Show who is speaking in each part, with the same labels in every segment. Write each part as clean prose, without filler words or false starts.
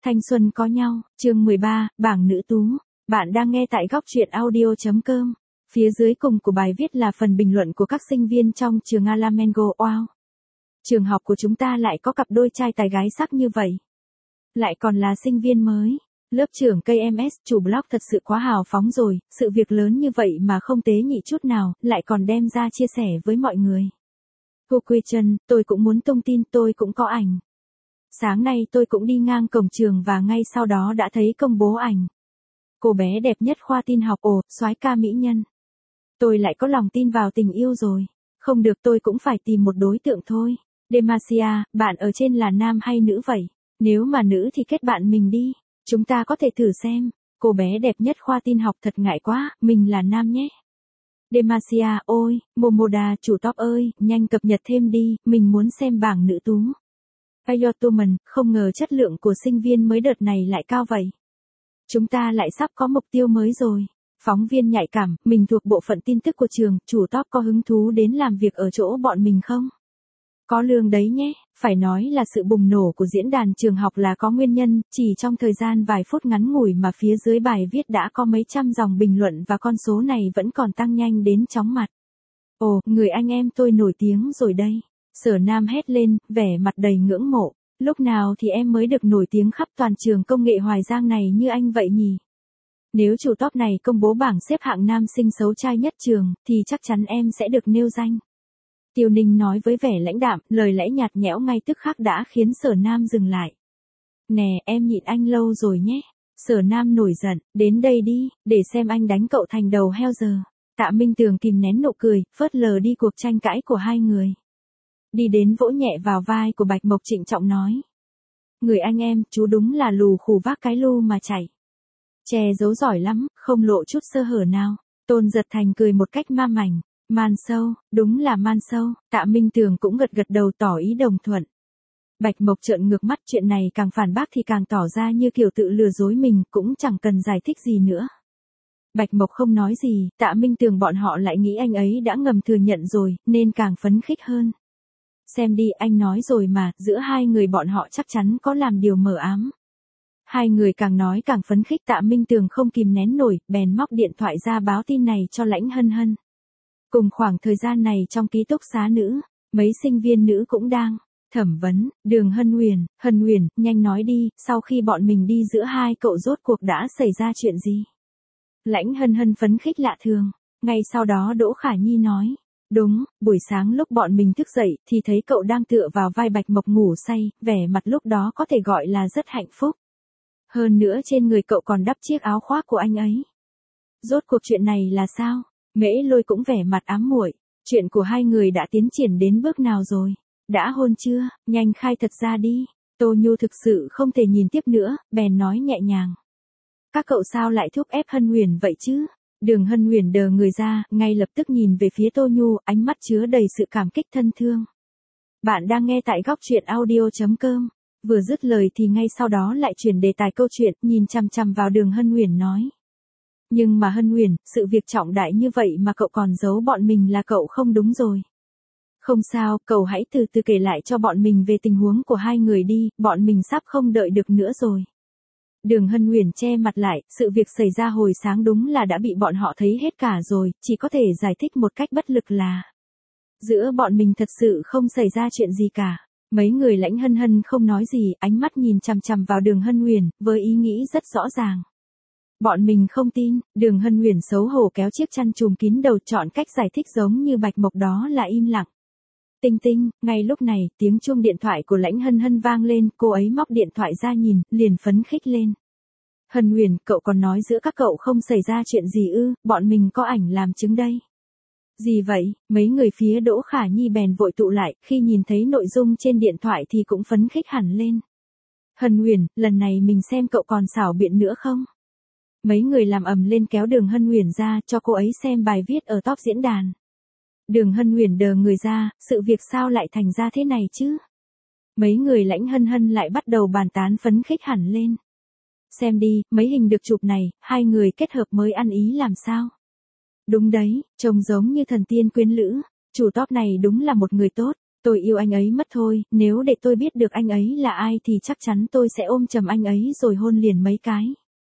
Speaker 1: Thanh xuân có nhau, chương 13, bảng nữ tú. Bạn đang nghe tại góc truyện audio.com. Phía dưới cùng của bài viết là phần bình luận của các sinh viên trong trường Alamengo. Wow! Trường học của chúng ta lại có cặp đôi trai tài gái sắc như vậy. Lại còn là sinh viên mới. Lớp trưởng KMS chủ blog thật sự quá hào phóng rồi, sự việc lớn như vậy mà không tế nhị chút nào, lại còn đem ra chia sẻ với mọi người. Cô Quy Trân, tôi cũng muốn tung tin, tôi cũng có ảnh. Sáng nay tôi cũng đi ngang cổng trường và ngay sau đó đã thấy công bố ảnh. Cô bé đẹp nhất khoa tin học, soái ca mỹ nhân. Tôi lại có lòng tin vào tình yêu rồi. Không được, tôi cũng phải tìm một đối tượng thôi. Demacia, bạn ở trên là nam hay nữ vậy? Nếu mà nữ thì kết bạn mình đi. Chúng ta có thể thử xem. Cô bé đẹp nhất khoa tin học thật ngại quá, mình là nam nhé. Demacia, ôi, Momoda chủ top ơi, nhanh cập nhật thêm đi, mình muốn xem bảng nữ tú. Ayotoman, không ngờ chất lượng của sinh viên mới đợt này lại cao vậy. Chúng ta lại sắp có mục tiêu mới rồi. Phóng viên nhạy cảm, mình thuộc bộ phận tin tức của trường, chủ top có hứng thú đến làm việc ở chỗ bọn mình không? Có lương đấy nhé, phải nói là sự bùng nổ của diễn đàn trường học là có nguyên nhân, chỉ trong thời gian vài phút ngắn ngủi mà phía dưới bài viết đã có mấy trăm dòng bình luận và con số này vẫn còn tăng nhanh đến chóng mặt. Ồ, người anh em tôi nổi tiếng rồi đây. Sở Nam hét lên, vẻ mặt đầy ngưỡng mộ. Lúc nào thì em mới được nổi tiếng khắp toàn trường công nghệ Hoài Giang này như anh vậy nhỉ? Nếu chủ top này công bố bảng xếp hạng nam sinh xấu trai nhất trường, thì chắc chắn em sẽ được nêu danh. Tiêu Ninh nói với vẻ lãnh đạm, lời lẽ nhạt nhẽo ngay tức khắc đã khiến Sở Nam dừng lại. Nè, em nhịn anh lâu rồi nhé. Sở Nam nổi giận, đến đây đi, để xem anh đánh cậu thành đầu heo giờ. Tạ Minh Tường kìm nén nụ cười, phớt lờ đi cuộc tranh cãi của hai người. Đi đến vỗ nhẹ vào vai của Bạch Mộc trịnh trọng nói. Người anh em, chú đúng là lù khù vác cái lu mà chạy. Che giấu giỏi lắm, không lộ chút sơ hở nào. Tôn Giật Thành cười một cách ma mảnh. Man sâu, đúng là man sâu. Tạ Minh Tường cũng gật gật đầu tỏ ý đồng thuận. Bạch Mộc trợn ngược mắt, chuyện này càng phản bác thì càng tỏ ra như kiểu tự lừa dối mình, cũng chẳng cần giải thích gì nữa. Bạch Mộc không nói gì, Tạ Minh Tường bọn họ lại nghĩ anh ấy đã ngầm thừa nhận rồi, nên càng phấn khích hơn. Xem đi, anh nói rồi mà, giữa hai người bọn họ chắc chắn có làm điều mờ ám. Hai người càng nói càng phấn khích, Tạ Minh Tường không kìm nén nổi, bèn móc điện thoại ra báo tin này cho Lãnh Hân Hân. Cùng khoảng thời gian này trong ký túc xá nữ, mấy sinh viên nữ cũng đang thẩm vấn. Đường Hân Huyền, nhanh nói đi, sau khi bọn mình đi giữa hai cậu rốt cuộc đã xảy ra chuyện gì? Lãnh Hân Hân phấn khích lạ thường. Ngay sau đó Đỗ Khả Nhi nói. Đúng, buổi sáng lúc bọn mình thức dậy thì thấy cậu đang tựa vào vai Bạch Mộc ngủ say, vẻ mặt lúc đó có thể gọi là rất hạnh phúc. Hơn nữa trên người cậu còn đắp chiếc áo khoác của anh ấy. Rốt cuộc chuyện này là sao? Mễ Lôi cũng vẻ mặt ám muội. Chuyện của hai người đã tiến triển đến bước nào rồi? Đã hôn chưa? Nhanh khai thật ra đi. Tô Nhu thực sự không thể nhìn tiếp nữa, bèn nói nhẹ nhàng. Các cậu sao lại thúc ép Hân Huyền vậy chứ? Đường Hân Huyền đờ người ra, ngay lập tức nhìn về phía Tô Nhu, ánh mắt chứa đầy sự cảm kích thân thương. Bạn đang nghe tại góc truyện audio.com. Vừa dứt lời thì ngay sau đó lại chuyển đề tài câu chuyện, nhìn chằm chằm vào Đường Hân Huyền nói. Nhưng mà Hân Huyền, sự việc trọng đại như vậy mà cậu còn giấu bọn mình là cậu không đúng rồi. Không sao, cậu hãy từ từ kể lại cho bọn mình về tình huống của hai người đi, bọn mình sắp không đợi được nữa rồi. Đường Hân Huyền che mặt lại, sự việc xảy ra hồi sáng đúng là đã bị bọn họ thấy hết cả rồi, chỉ có thể giải thích một cách bất lực là giữa bọn mình thật sự không xảy ra chuyện gì cả. Mấy người Lãnh Hân Hân không nói gì, ánh mắt nhìn chằm chằm vào Đường Hân Huyền, với ý nghĩ rất rõ ràng. Bọn mình không tin. Đường Hân Huyền xấu hổ kéo chiếc chăn trùm kín đầu, chọn cách giải thích giống như Bạch Mộc, đó là im lặng. Tinh tinh, ngay lúc này, tiếng chuông điện thoại của Lãnh Hân Hân vang lên, cô ấy móc điện thoại ra nhìn, liền phấn khích lên. Hân Huyền, cậu còn nói giữa các cậu không xảy ra chuyện gì ư? Bọn mình có ảnh làm chứng đây. Gì vậy? Mấy người phía Đỗ Khả Nhi bèn vội tụ lại, khi nhìn thấy nội dung trên điện thoại thì cũng phấn khích hẳn lên. Hân Huyền, lần này mình xem cậu còn xảo biện nữa không? Mấy người làm ầm lên kéo Đường Hân Huyền ra, cho cô ấy xem bài viết ở top diễn đàn. Đường Hân Huyền đờ người ra, sự việc sao lại thành ra thế này chứ? Mấy người Lãnh Hân Hân lại bắt đầu bàn tán phấn khích hẳn lên. Xem đi, mấy hình được chụp này, hai người kết hợp mới ăn ý làm sao? Đúng đấy, trông giống như thần tiên quyến lữ, chủ top này đúng là một người tốt. Tôi yêu anh ấy mất thôi, nếu để tôi biết được anh ấy là ai thì chắc chắn tôi sẽ ôm chầm anh ấy rồi hôn liền mấy cái.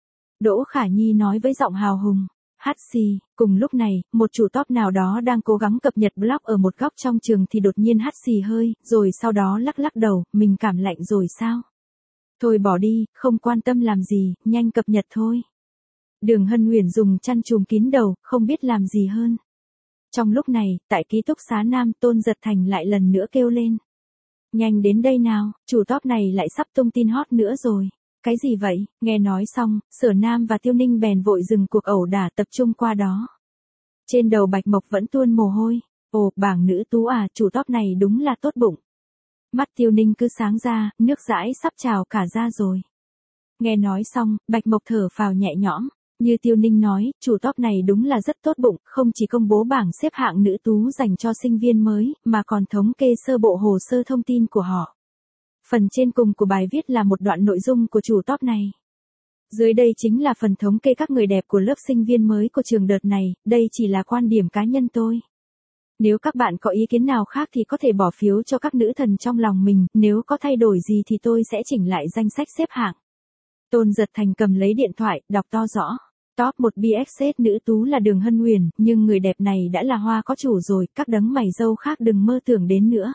Speaker 1: Đỗ Khả Nhi nói với giọng hào hùng. Hát xì, cùng lúc này, một chủ top nào đó đang cố gắng cập nhật blog ở một góc trong trường thì đột nhiên hắt xì hơi, rồi sau đó lắc lắc đầu, mình cảm lạnh rồi sao? Thôi bỏ đi, không quan tâm làm gì, nhanh cập nhật thôi. Đường Hân Huyền dùng chăn trùm kín đầu, không biết làm gì hơn. Trong lúc này, tại ký túc xá Nam, Tôn Giật Thành lại lần nữa kêu lên. Nhanh đến đây nào, chủ top này lại sắp tung tin hot nữa rồi. Cái gì vậy? Nghe nói xong, Sở Nam và Tiêu Ninh bèn vội dừng cuộc ẩu đả tập trung qua đó. Trên đầu Bạch Mộc vẫn tuôn mồ hôi. Ồ, bảng nữ tú à, chủ top này đúng là tốt bụng. Mắt Tiêu Ninh cứ sáng ra, nước dãi sắp trào cả ra rồi. Nghe nói xong, Bạch Mộc thở phào nhẹ nhõm. Như Tiêu Ninh nói, chủ top này đúng là rất tốt bụng, không chỉ công bố bảng xếp hạng nữ tú dành cho sinh viên mới, mà còn thống kê sơ bộ hồ sơ thông tin của họ. Phần trên cùng của bài viết là một đoạn nội dung của chủ top này. Dưới đây chính là phần thống kê các người đẹp của lớp sinh viên mới của trường đợt này, đây chỉ là quan điểm cá nhân tôi. Nếu các bạn có ý kiến nào khác thì có thể bỏ phiếu cho các nữ thần trong lòng mình, nếu có thay đổi gì thì tôi sẽ chỉnh lại danh sách xếp hạng. Tôn Giật Thành cầm lấy điện thoại, đọc to rõ. Top 1 BXS nữ tú là Đường Hân Huyền, nhưng người đẹp này đã là hoa có chủ rồi, các đấng mày râu khác đừng mơ tưởng đến nữa.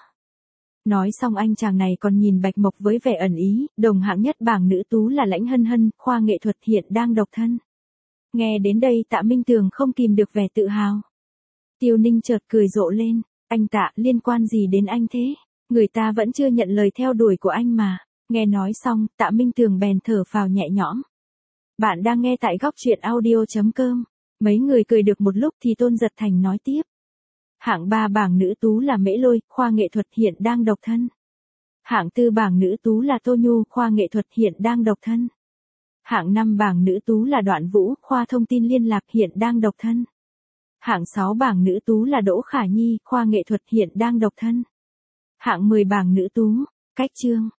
Speaker 1: Nói xong anh chàng này còn nhìn Bạch Mộc với vẻ ẩn ý, đồng hạng nhất bảng nữ tú là Lãnh Hân Hân, khoa nghệ thuật hiện đang độc thân. Nghe đến đây Tạ Minh Tường không kìm được vẻ tự hào. Tiêu Ninh chợt cười rộ lên, anh Tạ, liên quan gì đến anh thế? Người ta vẫn chưa nhận lời theo đuổi của anh mà. Nghe nói xong, Tạ Minh Tường bèn thở phào nhẹ nhõm. Bạn đang nghe tại góc truyện audio.com. Mấy người cười được một lúc thì Tôn Giật Thành nói tiếp. Hạng 3 bảng nữ tú là Mễ Lôi, khoa nghệ thuật hiện đang độc thân. Hạng 4 bảng nữ tú là Tô Nhu, khoa nghệ thuật hiện đang độc thân. Hạng 5 bảng nữ tú là Đoạn Vũ, khoa thông tin liên lạc hiện đang độc thân. Hạng 6 bảng nữ tú là Đỗ Khả Nhi, khoa nghệ thuật hiện đang độc thân. Hạng 10 bảng nữ tú, Cách Trương.